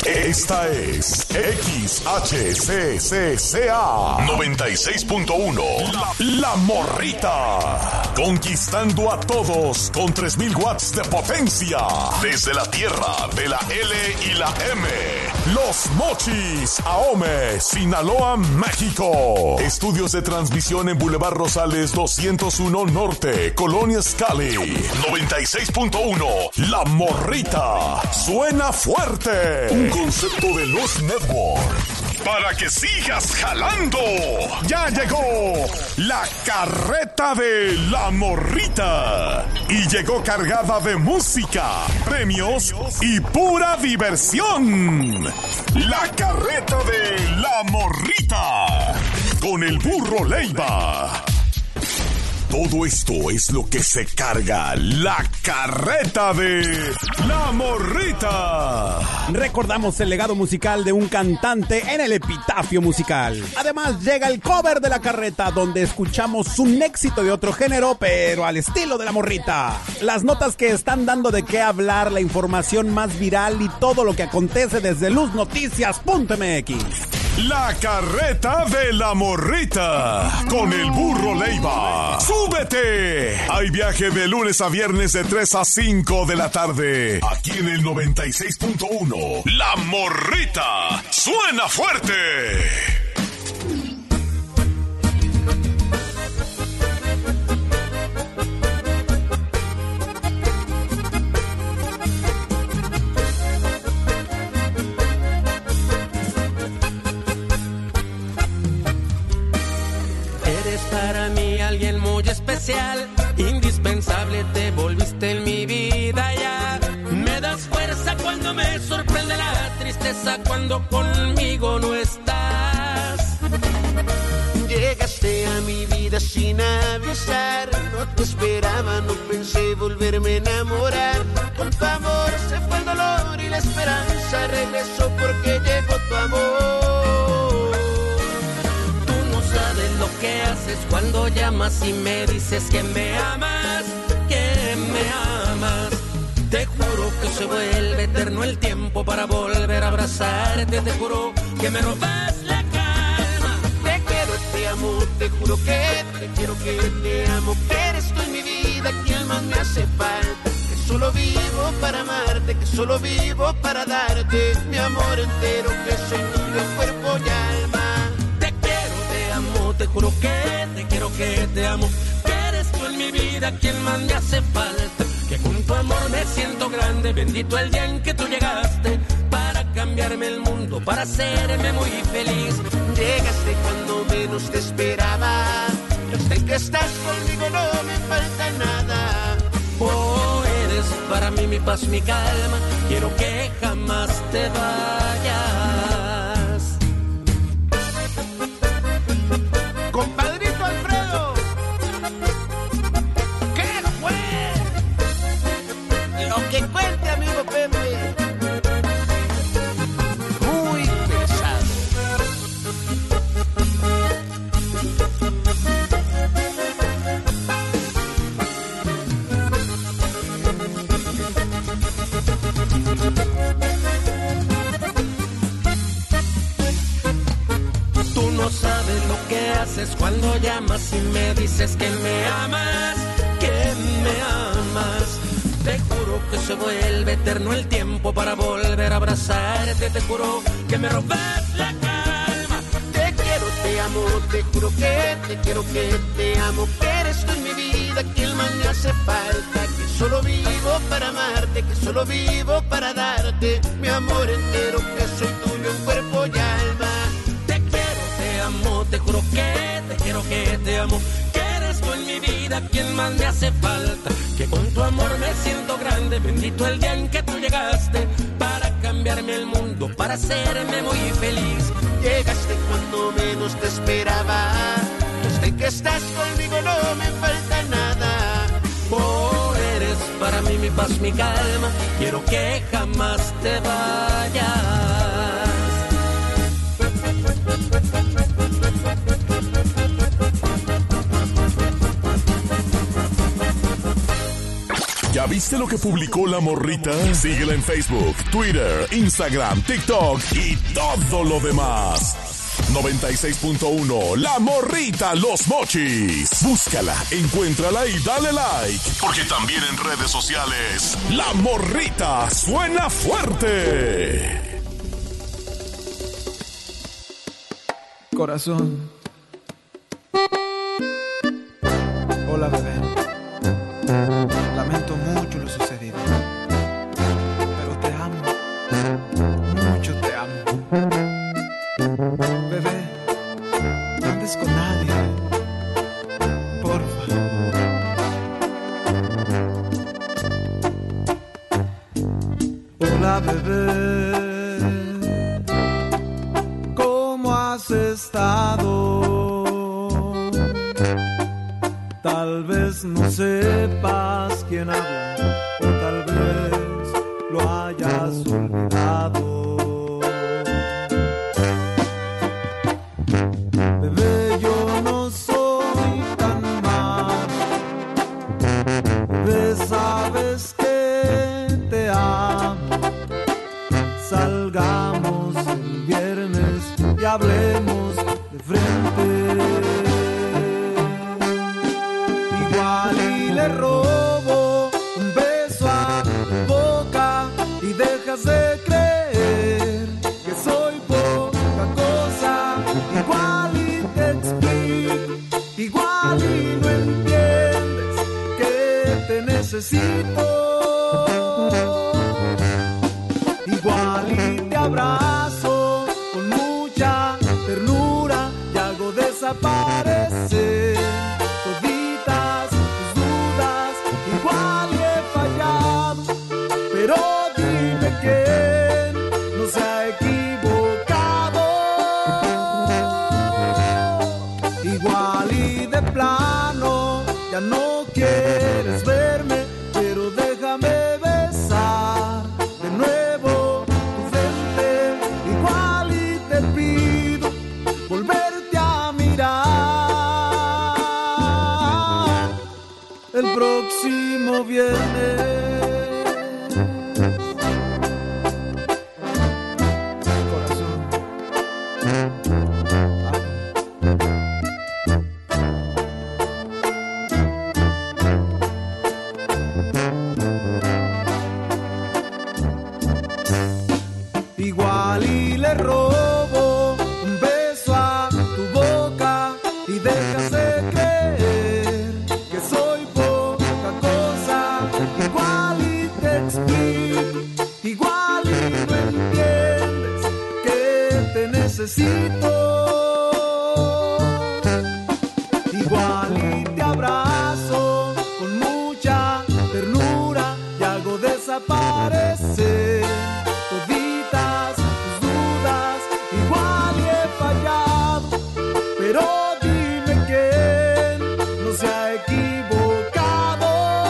Esta es XHCCCA 96.1. La Morrita. Conquistando a todos con 3000 watts de potencia. Desde la tierra de la L y la M. Los Mochis, Ahome, Sinaloa, México. Estudios de transmisión en Boulevard Rosales 201 Norte, Colonia Scali. 96.1. La Morrita. Suena fuerte. Un concepto de Los Network. Para que sigas jalando. Ya llegó la carreta de La Morrita. Y llegó cargada de música, premios y pura diversión. La carreta de La Morrita. Con el burro Leiva. Todo esto es lo que se carga la carreta de La Morrita. Recordamos el legado musical de un cantante en el epitafio musical. Además llega el cover de la carreta, donde escuchamos un éxito de otro género, pero al estilo de La Morrita. Las notas que están dando de qué hablar, la información más viral y todo lo que acontece desde luznoticias.mx. La carreta de La Morrita con el burro Leiva. ¡Súbete! Hay viaje de lunes a viernes de 3 a 5 de la tarde. Aquí en el 96.1. La Morrita. ¡Suena fuerte! Para mí alguien muy especial, indispensable, te volviste en mi vida ya. Me das fuerza cuando me sorprende la tristeza, cuando conmigo no estás. Llegaste a mi vida sin avisar, no te esperaba, no pensé volverme a enamorar. Con tu amor se fue el dolor y la esperanza regresó porque llegó tu amor. Sabes lo que haces cuando llamas y me dices que me amas, que me amas. Te juro que se vuelve eterno el tiempo para volver a abrazarte. Te juro que me robas la calma. Te quiero, te amo, te juro que te quiero, que te amo. Que eres tú en mi vida, quien más me hace falta. Que solo vivo para amarte, que solo vivo para darte mi amor entero. Que soy tuyo en cuerpo y alma. Te juro que te quiero, que te amo, que eres tú en mi vida quien más me hace falta, que con tu amor me siento grande, bendito el día en que tú llegaste, para cambiarme el mundo, para hacerme muy feliz. Llegaste cuando menos te esperaba, desde que estás conmigo no me falta nada. Oh, eres para mí mi paz, mi calma, quiero que jamás te vayas. Compadrito Alfredo, ¿qué fue? Lo que cuente, amigo Pepe. Muy pesado. Tú no sabes lo que haces cuando llamas y me dices que me amas, que me amas. Te juro que se vuelve eterno el tiempo para volver a abrazarte. Te juro que me robas la calma. Te quiero, te amo, te juro que te quiero, que te amo. Que eres tú en mi vida quien más me hace falta. Que solo vivo para amarte, que solo vivo para darte mi amor entero. Que soy tuyo en cuerpo y alma. Te juro que te quiero, que te amo, que eres tú en mi vida quien más me hace falta, que con tu amor me siento grande, bendito el día en que tú llegaste, para cambiarme el mundo, para hacerme muy feliz. Llegaste cuando menos te esperaba, desde que estás conmigo no me falta nada. Oh, eres para mí mi paz, mi calma, quiero que jamás te vayas. ¿Ya viste lo que publicó la morrita? Síguela en Facebook, Twitter, Instagram, TikTok y todo lo demás. 96.1 La Morrita Los Mochis. Búscala, encuéntrala y dale like. Porque también en redes sociales, La Morrita suena fuerte. Corazón. Hola, bebé. Lamento mucho lo sucedido, pero te amo. Mucho te amo. Bebé, no andes con nadie, porfa. Hola, bebé, ¿cómo has estado? Tal vez no sepas quién habla, o tal vez lo hayas olvidado. Bebé, yo no soy tan mal. Bebé, sabes que te amo. Salgamos el viernes y hablemos de frente. Igual y le robo un beso a tu boca y dejas de creer que soy poca cosa. Igual y te explico, igual y no entiendes que te necesito. Igual y te abrazo con mucha ternura y hago desaparecer toditas tus dudas. Igual y he fallado, pero dime quién no se ha equivocado. Igual y de plano ya no quieres verme, pero déjame besar de nuevo tu frente. Igual y te pido volverte a mirar el próximo viernes. Corazón. Igual y le robo un beso a tu boca y dejas de creer que soy poca cosa. Igual y te explico, igual y no entiendes que te necesito. Igual y te abrazo con mucha ternura y hago desaparecer toditas tus dudas. Igual y he fallado, pero dime quién no se ha equivocado.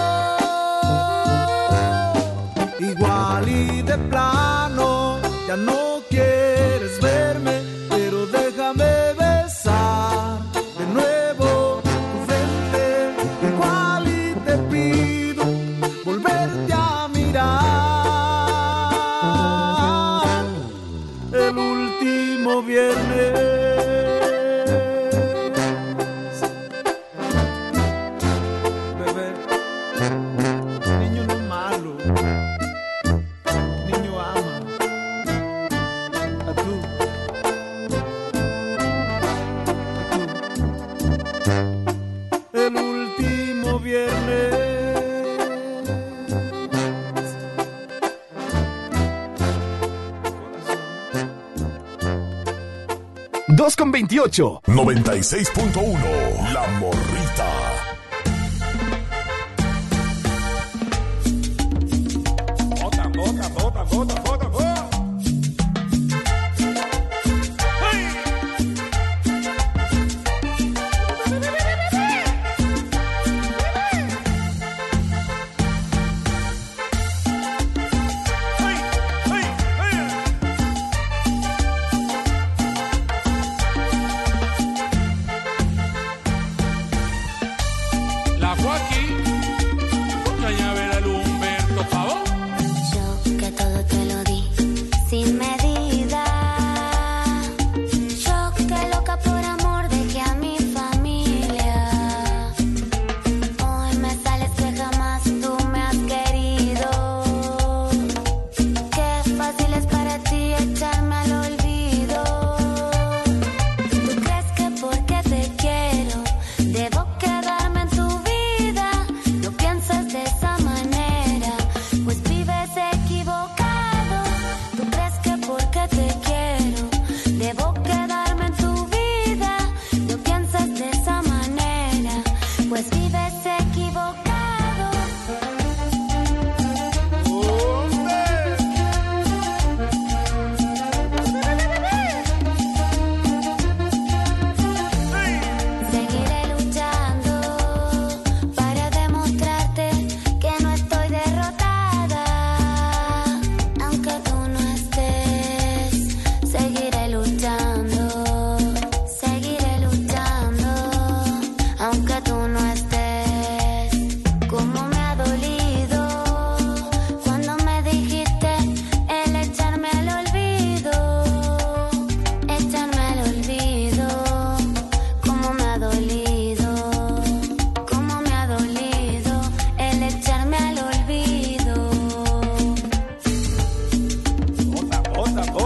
Igual y de plano ya no quieres verme, pero déjame besar de nuevo tu frente. Igual y te pido volverte a mirar el último viernes. Bebé, niño no malo, niño ama a tú, el último viernes. 2:28. 96.1 La Morrita. Bota, bota, bota, bota, bota, bota.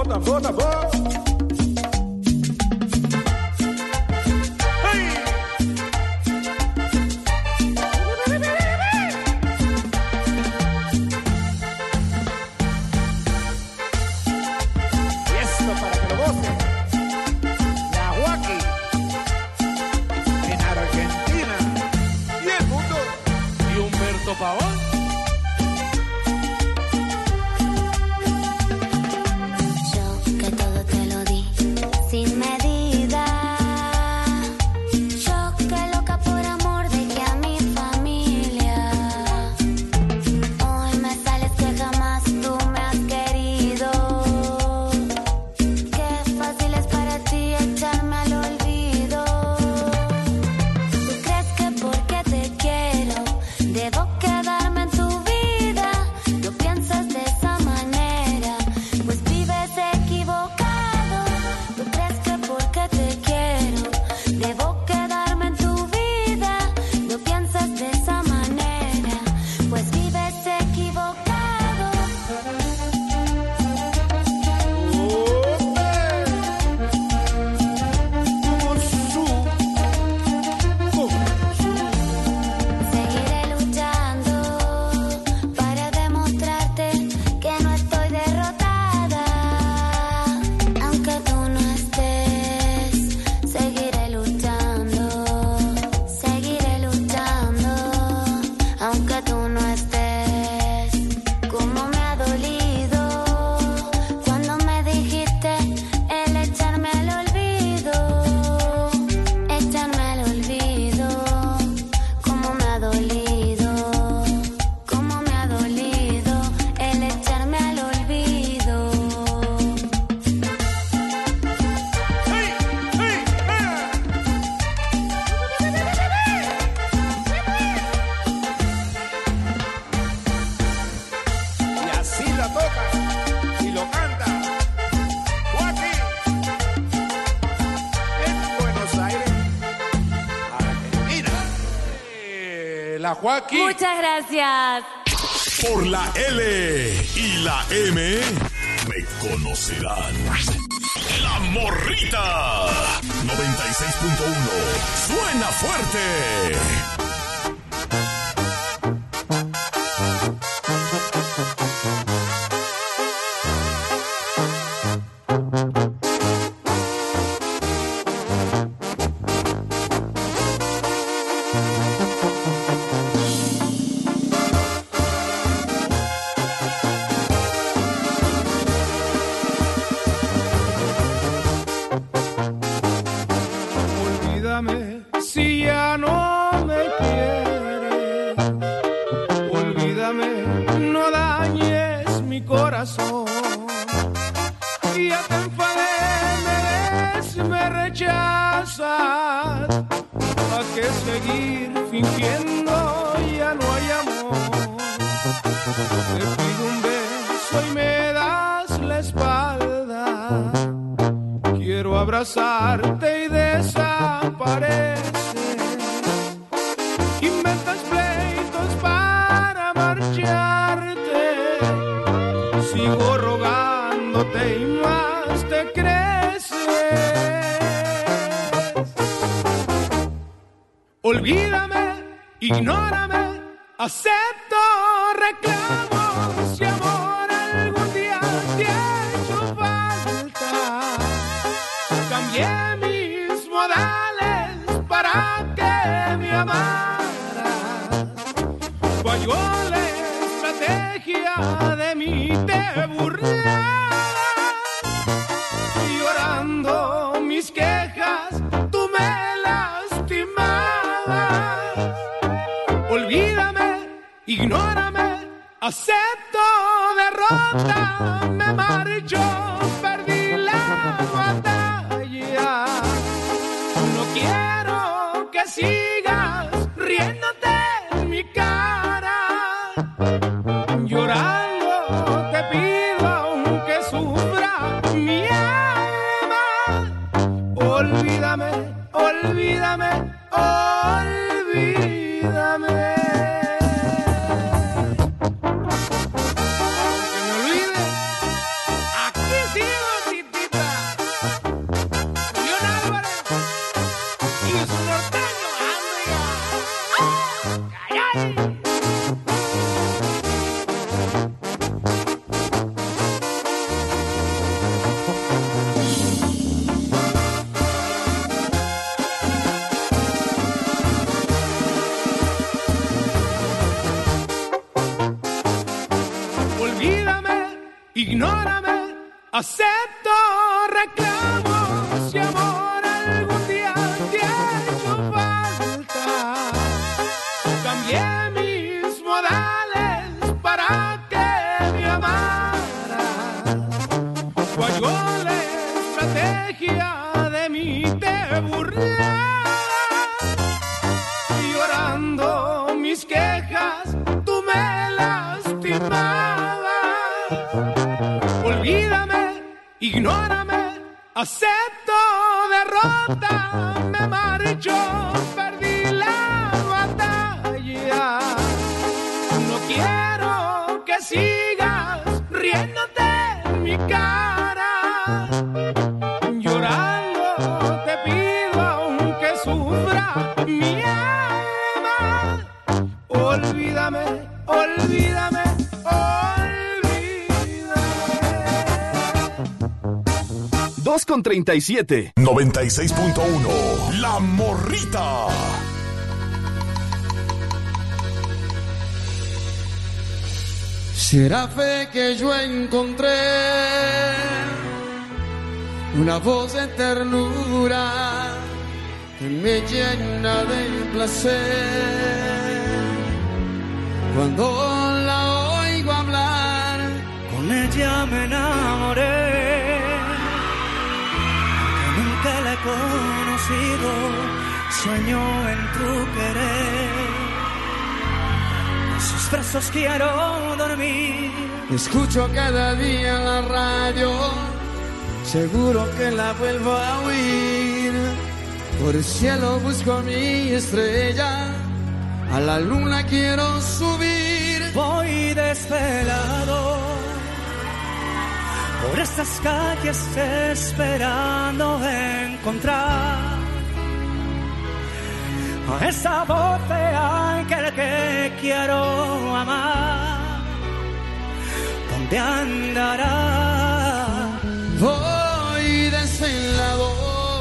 tambor, tambor. Joaquín. Muchas gracias. Por la L y la M me conocerán. La Morrita 96.1 suena fuerte. Si ya no me quieres, olvídame, no dañes mi corazón. Ya te enfadé, me ves, me rechazas. ¿Para qué seguir fingiendo? Ya no hay amor. Te pido un beso y me das la espalda. Quiero abrazarte y desaparecer. Inventas pleitos para marcharte. Sigo rogándote y más te creces. Olvídame, ignórame, acepto reclamos. Si amor algún día te ha hecho falta, cambié mis modales para que me amaras. Falló la estrategia, de mí te burlabas. Llorando mis quejas, tú me lastimabas. Olvídame, ignórame, acepto derrota. Me marcho, perdí la batalla. No quiero que sigas riéndote en mi cara. Llorando te pido aunque sufra mi alma. Olvídame, olvídame, olvídame. Que me olvide, aquí sigo. acepto reclamos y amor algún día te ha hecho falta. Cambié mis modales para que me amaras. Falló la estrategia de mí te burlas. Llorando mis quejas tú me lastimabas. Olvídame, ignórame, acepto derrota, me marcho, perdí la batalla. No quiero que sigas riéndote en mi cara. Llorando te pido aunque sufra mi alma. Olvídame, olvídame, olvídame. 2:37. 96.1. La Morrita. Será fe que yo encontré una voz de ternura que me llena de placer. Cuando la oigo hablar, con ella me enamoré. Aunque nunca la he conocido, sueño en tu querer. En sus brazos quiero dormir. Escucho cada día la radio, seguro que la vuelvo a oír. Por el cielo busco mi estrella, a la luna quiero subir. Voy desvelado por estas calles esperando encontrar a esa voz de ángel que quiero amar. ¿Dónde andará? Voy desvelado,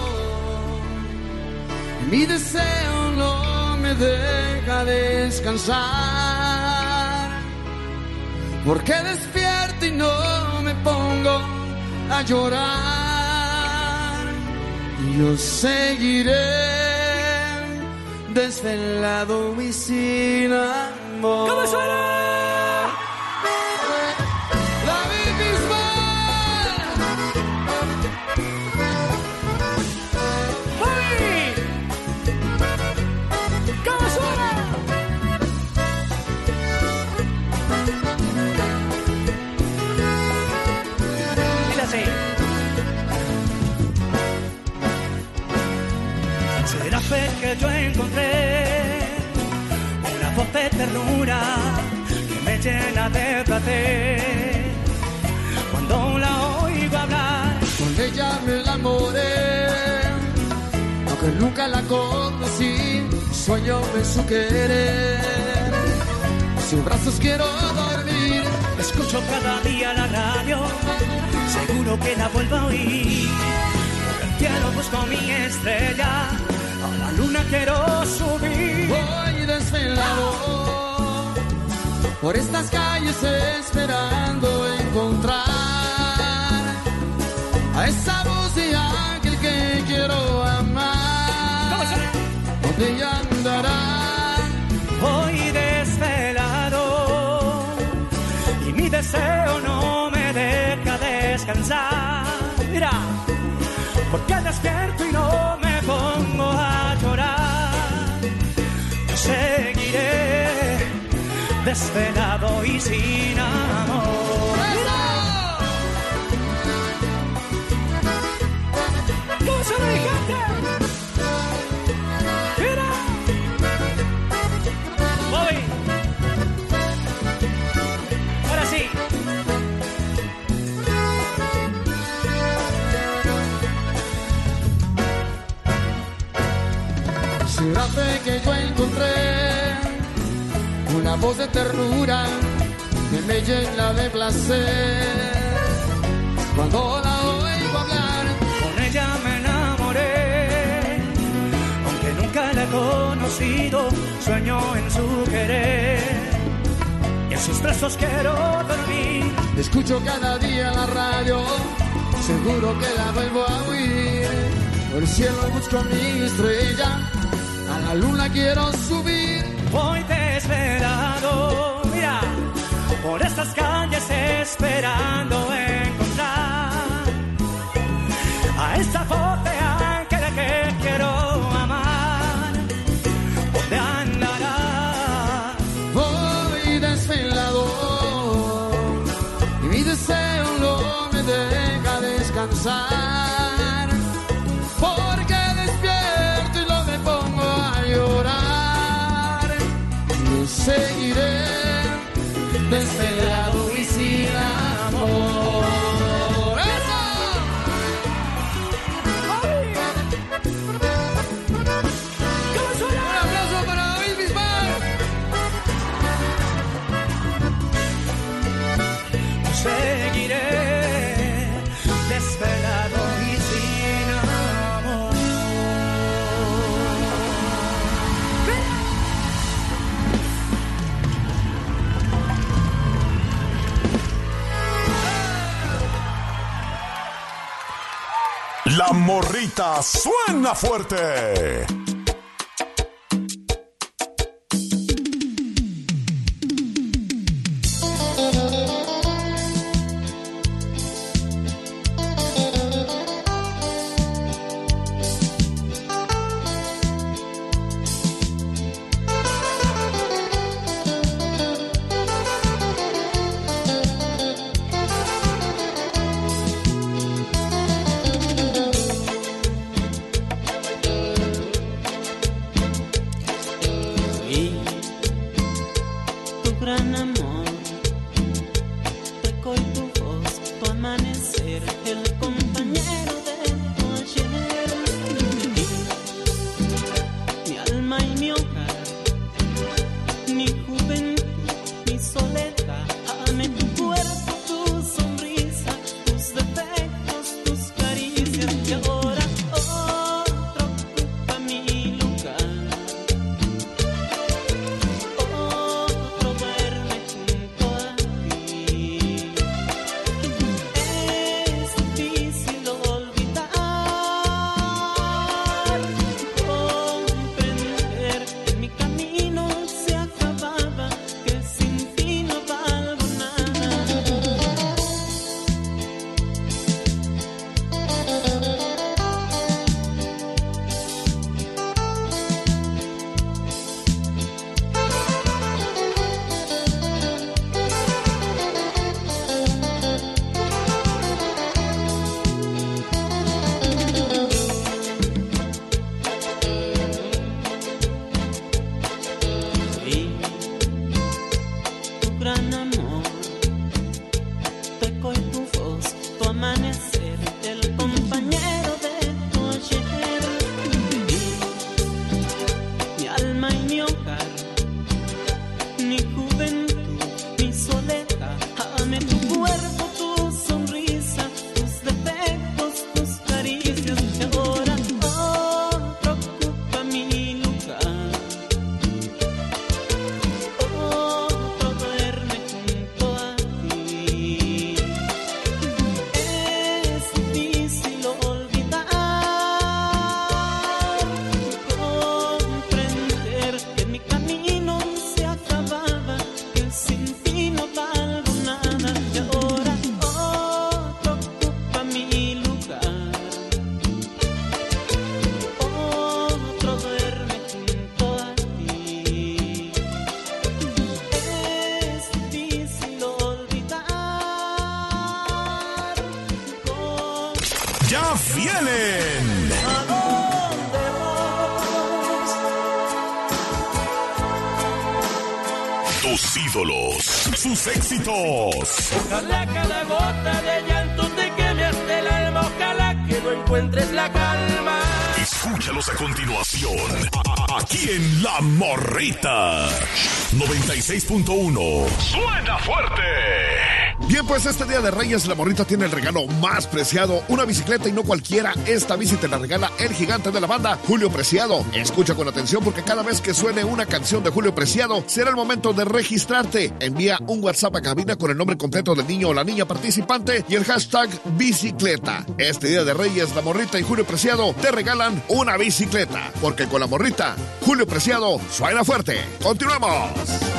mi deseo no me deja descansar, porque despierto y no me pongo a llorar. Yo seguiré desvelado y sin amor. ¿Cómo suena? La misma. ¡Ay! ¿Cómo suena? Dile así. Será fe que yo encontré una voz de ternura que me llena de placer. Cuando la oigo hablar, con ella me enamoré. Aunque nunca la conocí, sueño en su querer. En sus brazos quiero dormir. Escucho cada día la radio, seguro que la vuelvo a oír. Por el cielo busco mi estrella, a la luna quiero subir. Voy desvelado por estas calles esperando encontrar a esa voz de ángel que quiero amar. ¿Dónde andará? Voy desvelado y mi deseo no me deja descansar. Mira, porque despierto y no me pongo a llorar. Yo seguiré desvelado y sin amor. ¿Cómo se ve, gente? Mira. Voy. Ahora sí. Será fe que yo encontré una voz de ternura que me llena de placer. Cuando la oigo hablar, con ella me enamoré. Aunque nunca la he conocido, sueño en su querer. Y en sus brazos quiero dormir. Escucho cada día la radio, seguro que la vuelvo a oír. Por el cielo busco mi estrella, a la luna quiero subir. Hoy te he esperado, mira, por estas calles esperando encontrar a esta pobre ángel que quiero amar. ¿Dónde andará? Voy desvelado y mi deseo no me deja descansar, porque despierto y lo me pongo a llorar. Yo seguiré desvelado y sin amor. ¡Eso! Un aplauso para David Bisbal. Seguiré desvelado y sin amor. La Morrita suena fuerte. ¡Ya vienen! ¿A dónde vas? Tus ídolos, sus éxitos. Ojalá cada gota de llanto te queme hasta el alma. Ojalá que no encuentres la calma. Escúchalos a continuación, aquí en La Morrita 96.1. ¡Suena fuerte! Bien, pues este Día de Reyes la morrita tiene el regalo más preciado, una bicicleta, y no cualquiera. Esta bici te la regala el gigante de la banda, Julio Preciado. Escucha con atención porque cada vez que suene una canción de Julio Preciado será el momento de registrarte. Envía un WhatsApp a cabina con el nombre completo del niño o la niña participante y el hashtag bicicleta. Este Día de Reyes la morrita y Julio Preciado te regalan una bicicleta, porque con la morrita Julio Preciado suena fuerte. ¡Continuamos!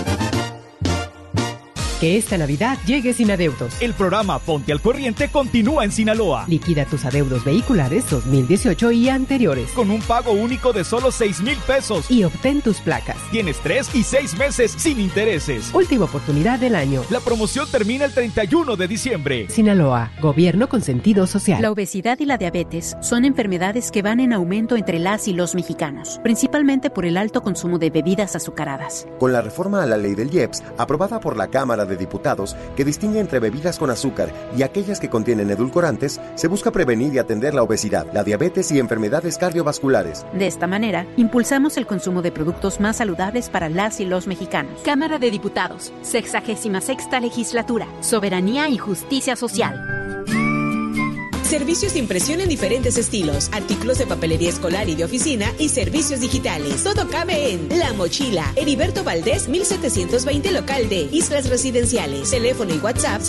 Que esta Navidad llegue sin adeudos. El programa Ponte al Corriente continúa en Sinaloa. Liquida tus adeudos vehiculares 2018 y anteriores con un pago único de solo 6,000 pesos. Y obtén tus placas. Tienes 3 y 6 meses sin intereses. Última oportunidad del año. La promoción termina el 31 de diciembre. Sinaloa, gobierno con sentido social. La obesidad y la diabetes son enfermedades que van en aumento entre las y los mexicanos, principalmente por el alto consumo de bebidas azucaradas. Con la reforma a la ley del IEPS, aprobada por la Cámara de Diputados, que distingue entre bebidas con azúcar y aquellas que contienen edulcorantes, se busca prevenir y atender la obesidad, la diabetes y enfermedades cardiovasculares. De esta manera, impulsamos el consumo de productos más saludables para las y los mexicanos. Cámara de Diputados, 66ª Legislatura, Soberanía y Justicia Social. Servicios de impresión en diferentes estilos, artículos de papelería escolar y de oficina y servicios digitales. Todo cabe en La Mochila, Heriberto Valdés 1720, local de Islas Residenciales. Teléfono y WhatsApp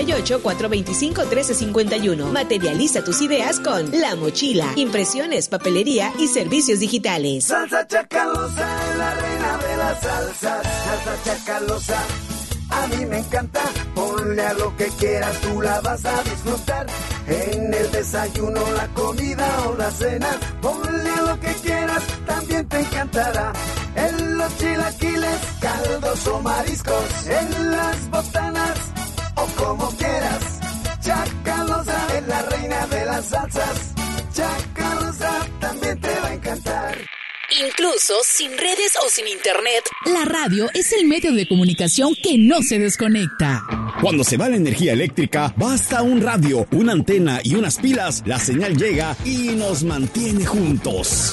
668-425-1351. Materializa tus ideas con La Mochila, impresiones, papelería y servicios digitales. Salsa Chacalosa es la reina de las salsas. Salsa Chacalosa a mí me encanta, ponle a lo que quieras, tú la vas a disfrutar. En el desayuno, la comida o la cena, ponle a lo que quieras, también te encantará. En los chilaquiles, caldos o mariscos, en las botanas o como quieras. Chacalosa es la reina de las salsas. Chacalosa también te va a encantar. Incluso sin redes o sin internet, la radio es el medio de comunicación que no se desconecta. Cuando se va la energía eléctrica, basta un radio, una antena y unas pilas, la señal llega y nos mantiene juntos.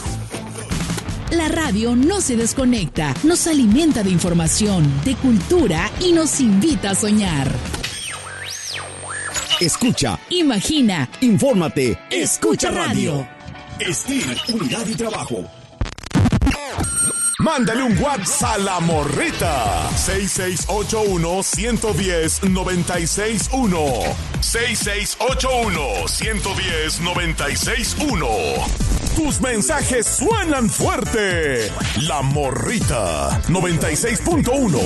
La radio no se desconecta, nos alimenta de información, de cultura y nos invita a soñar. Escucha, imagina, infórmate, escucha radio. Estilo, unidad y trabajo. Mándale un WhatsApp a la morrita. 6681-110-961. 6681-110-961. Tus mensajes suenan fuerte. La morrita 96.1.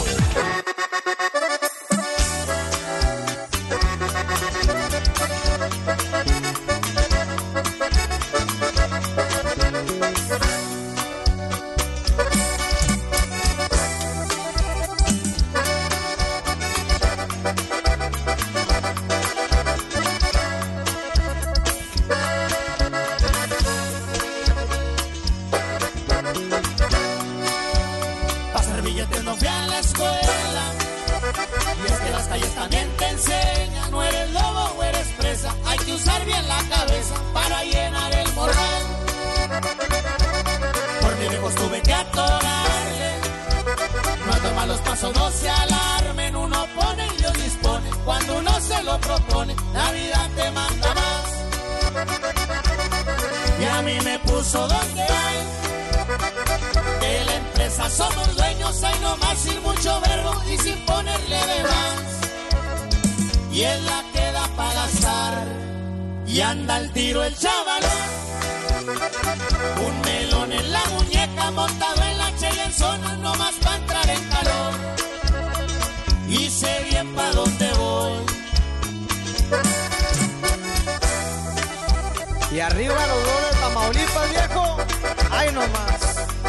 Y anda al tiro el chavalón, un melón en la muñeca, montado en la Cheyenzona, nomás pa' entrar en calor. Y sé bien pa' dónde voy. Y arriba los dos de Tamaulipas, viejo, ay nomás.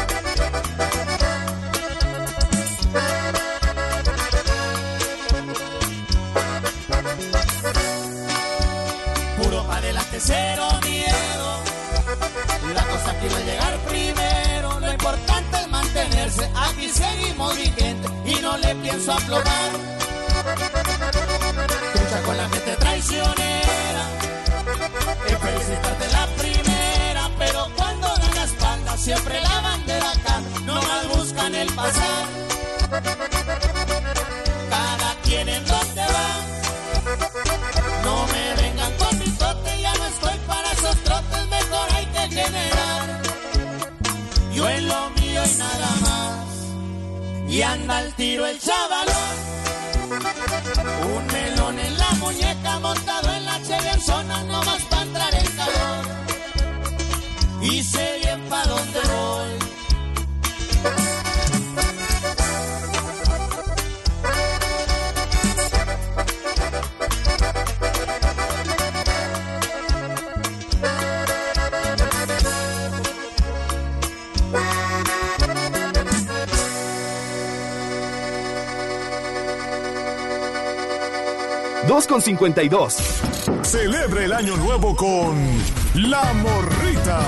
Cero miedo, la cosa aquí va a llegar primero, lo importante es mantenerse, aquí seguimos vigentes y no le pienso aflojar. Lucha con la gente traicionera, es felicitarte la primera, pero cuando dan la espalda siempre la bandera acá, no más buscan el pasar. Cada quien en donde va. y anda al tiro el chavalón. Un melón en la muñeca montado en la Chevy-Zona nomás pa' entrar en calor. Y sé bien pa' dónde voy. $2.52. Celebre el año nuevo con La Morrita.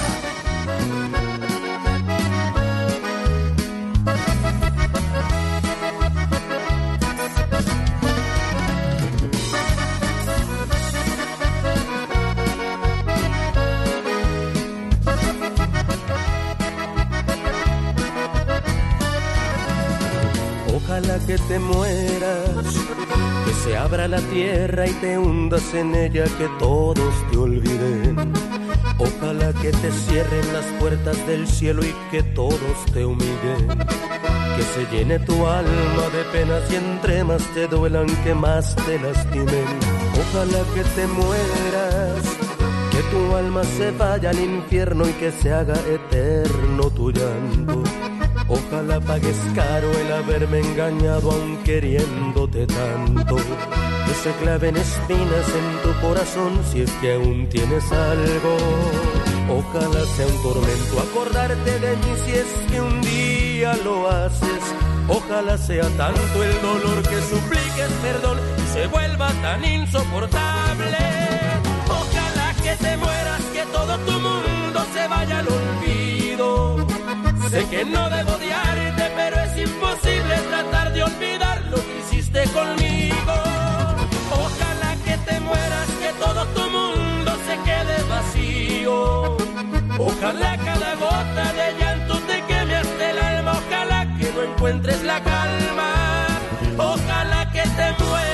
Ojalá que te mueras, que se abra la tierra y te hundas en ella, que todos te olviden. Ojalá que te cierren las puertas del cielo y que todos te humillen. Que se llene tu alma de penas y entre más te duelan, que más te lastimen. Ojalá que te mueras, que tu alma se vaya al infierno y que se haga eterno tu llanto. Ojalá pagues caro el haberme engañado aun queriéndote tanto. Que se claven espinas en tu corazón si es que aún tienes algo. Ojalá sea un tormento acordarte de mí si es que un día lo haces. Ojalá sea tanto el dolor que supliques perdón y se vuelva tan insoportable. Ojalá que te mueras, que todo tu mundo se vaya al olvido. Sé que no debo odiarte, pero es imposible tratar de olvidar lo que hiciste conmigo. Ojalá que te mueras, que todo tu mundo se quede vacío. Ojalá cada gota de llanto te queme hasta el alma. Ojalá que no encuentres la calma. Ojalá que te mueras.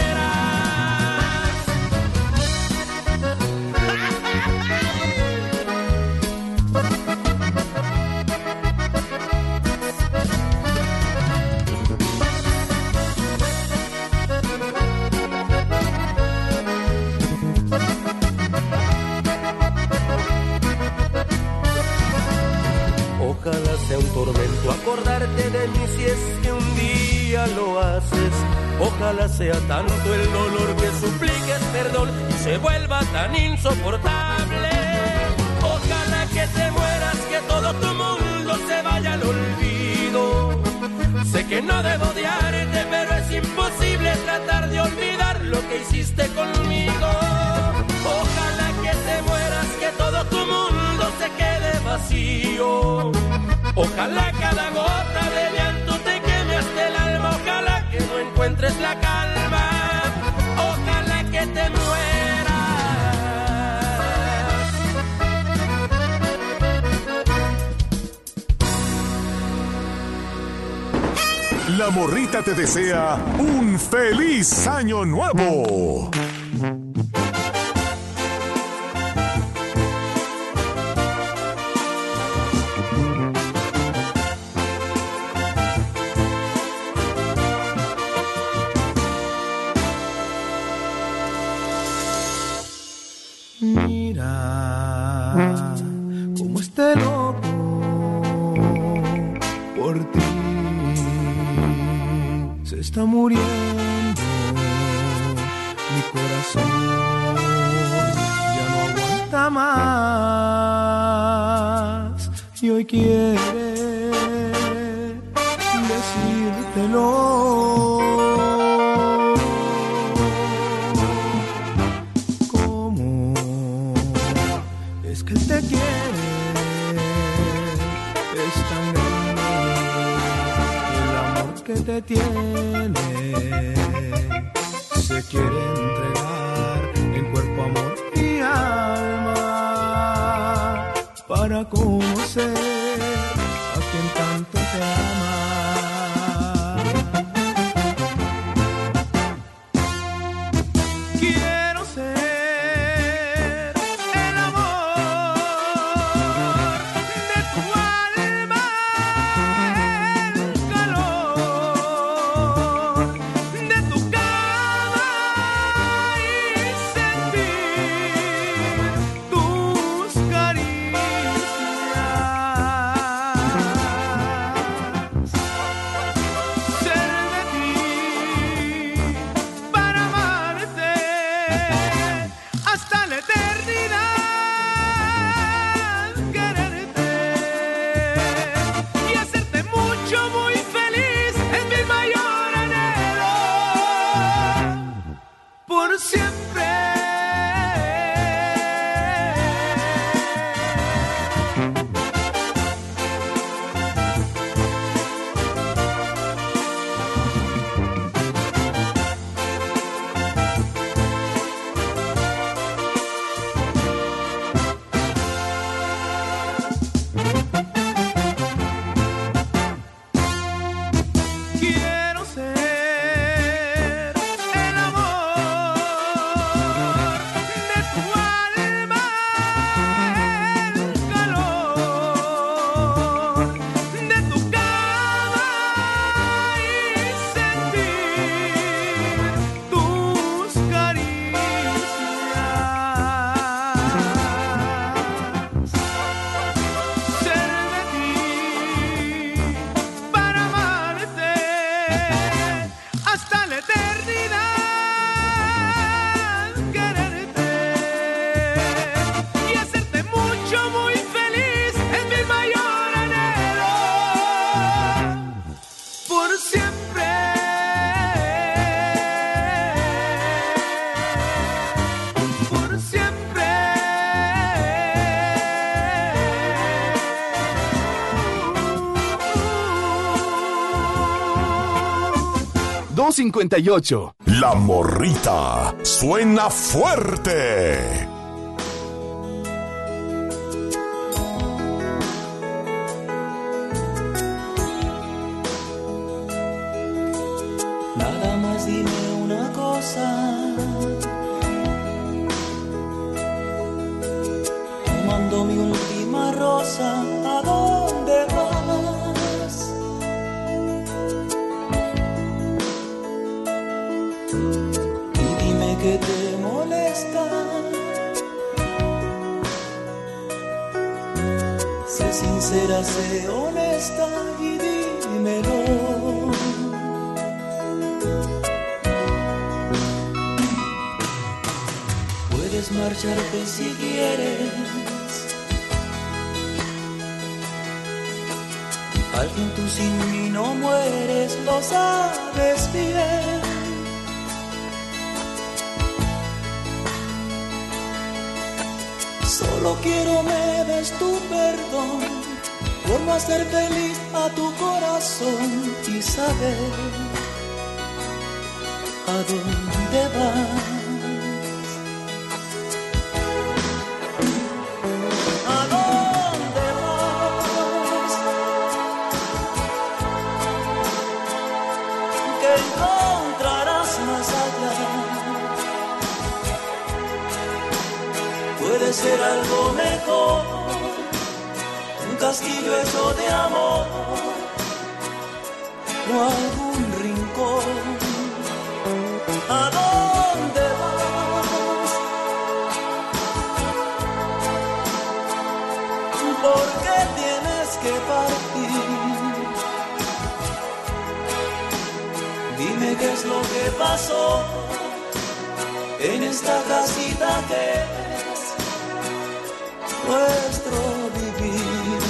Ojalá sea un tormento acordarte de mí si es que un día lo haces. Ojalá sea tanto el dolor que supliques perdón y se vuelva tan insoportable. Ojalá que te mueras, que todo tu mundo se vaya al olvido. Sé que no debo odiarte, pero es imposible tratar de olvidar lo que hiciste conmigo. Ojalá que te mueras, que todo tu mundo se quede vacío. Ojalá cada gota de llanto te queme hasta el alma. Ojalá que no encuentres la calma. Ojalá que te mueras. La Morrita te desea un feliz año nuevo. Mira cómo esté loco por ti. Se está muriendo mi corazón, ya no aguanta más y hoy quiere decírtelo. ¿Cómo es que él te quiere? Es tan grande el amor que te tiene, se quiere entregar en cuerpo, amor y alma para conocer a quien tanto te ama. Quiero ser el amor de tu alma, el calor 258. La Morrita suena fuerte. Nada más dime una cosa. Tomando mi última rosa, ¿a dónde vas? Y dime que te molesta. Sé sincera, sé honesta y dímelo. Puedes marcharte si quieres. Al fin tú sin mí no mueres, lo sabes bien. Solo quiero me des tu perdón por no hacer feliz a tu corazón y saber a dónde vas. Puede ser algo mejor, un castillo hecho de amor o algún rincón. ¿A dónde vas? ¿Por qué tienes que partir? Dime qué es lo que pasó en esta casita que nuestro vivir.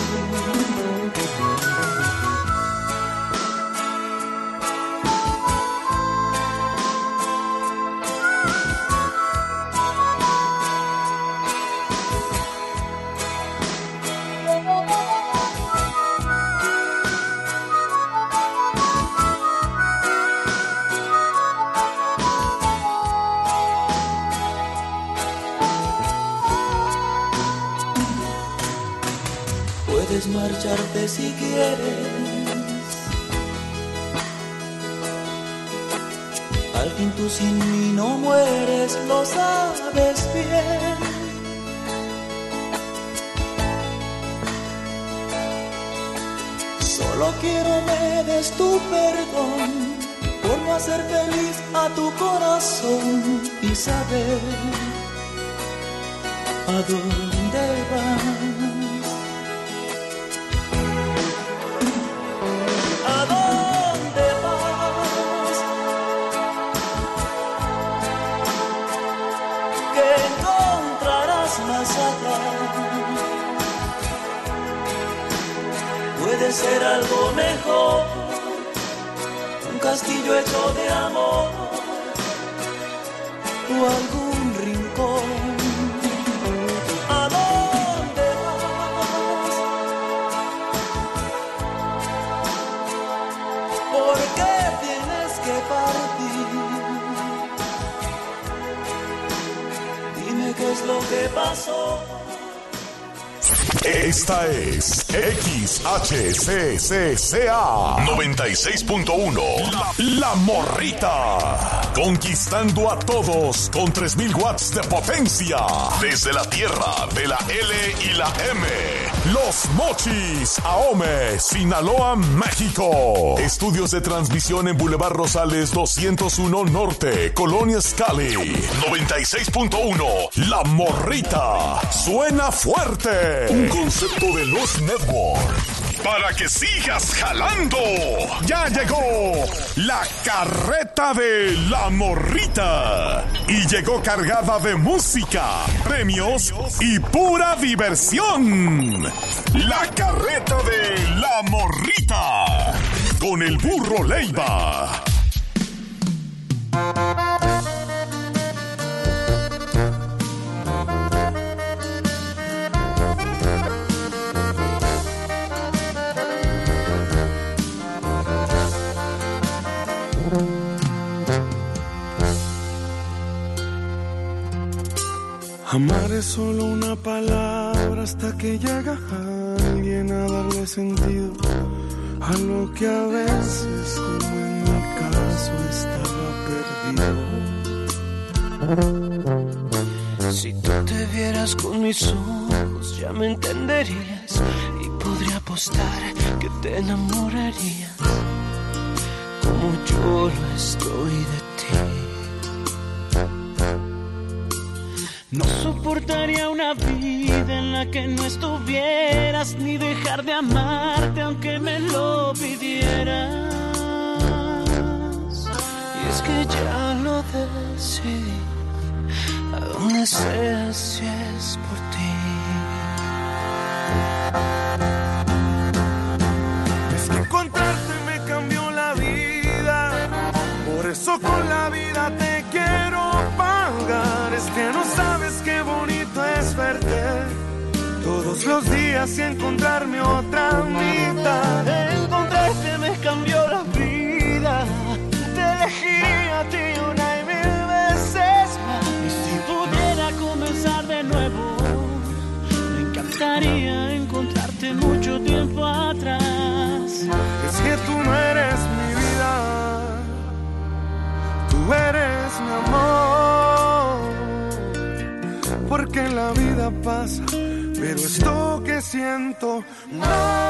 Puedes marcharte si quieres. Al fin tú sin mí no mueres, lo sabes bien. Solo quiero me des tu perdón por no hacer feliz a tu corazón y saber a dónde vas. Puede ser algo mejor, un castillo hecho de amor o algún rincón. ¿A dónde vas? ¿Por qué tienes que partir? Dime qué es lo que pasó. Esta es XHCCCA 96.1 La Morrita, conquistando a todos con 3000 watts de potencia desde la tierra de la L y la M. Los Mochis, Ahome, Sinaloa, México. Estudios de transmisión en Boulevard Rosales 201 Norte, Colonia Scali. 96.1 La Morrita, suena fuerte. Un concepto de Los Network. Para que sigas jalando. Ya llegó la carreta de La Morrita. Y llegó cargada de música, premios y pura diversión. La carreta de La Morrita. Con el burro Leiva. Amar es solo una palabra hasta que llega alguien a darle sentido a lo que a veces, como en mi caso, estaba perdido. Si tú te vieras con mis ojos ya me entenderías y podría apostar que te enamorarías como yo lo estoy de ti. No soportaría una vida en la que no estuvieras, ni dejar de amarte aunque me lo pidieras. Y es que ya lo decidí, a donde sea si es por ti. Es que encontrarte me cambió la vida, por eso con la vida te quiero pagar. Es que no sabes qué bonito es verte todos los días y encontrarme otra mitad. Encontrarte me cambió la vida, te elegiría a ti una y mil veces más. Y si pudiera comenzar de nuevo, me encantaría encontrarte mucho tiempo atrás. Es que tú no eres mi vida, tú eres mi amor. Porque la vida pasa, pero esto que siento no.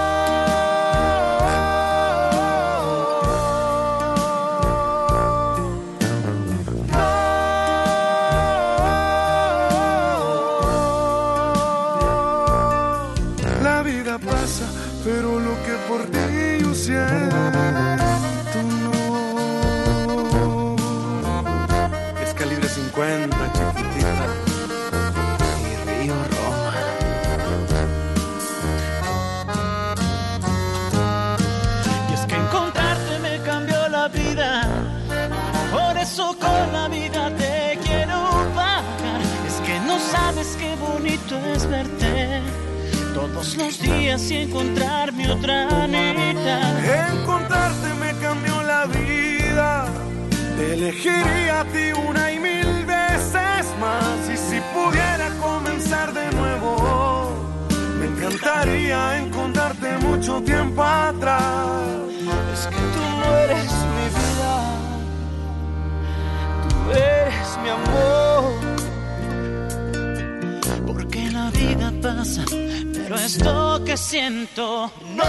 La vida pasa, pero lo que por ti yo siento no. Es calibre 50, chiquitita. Y Río Roma. Y es que encontrarte me cambió la vida, por eso con la vida te quiero pagar. Es que no sabes qué bonito es verte todos los días y encontrarme otra mitad. Encontrarte me cambió la vida, te elegiría a ti una y mil veces más. Y si pudiera comenzar de nuevo, me encantaría encontrarte mucho tiempo atrás. Es que tú no eres mi vida, tú eres mi amor. Porque la vida pasa, pero esto que siento no.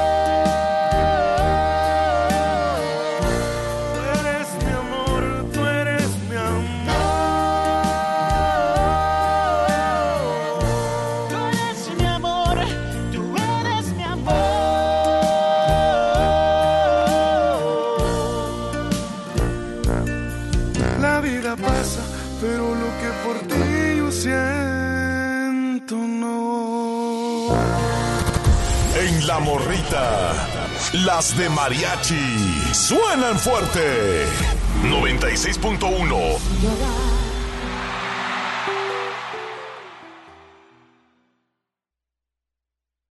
Tú eres mi amor, tú eres mi amor. Tú eres mi amor, tú eres mi amor. La vida pasa, pero lo que por ti yo siento no. En La Morrita, las de mariachi suenan fuerte. 96.1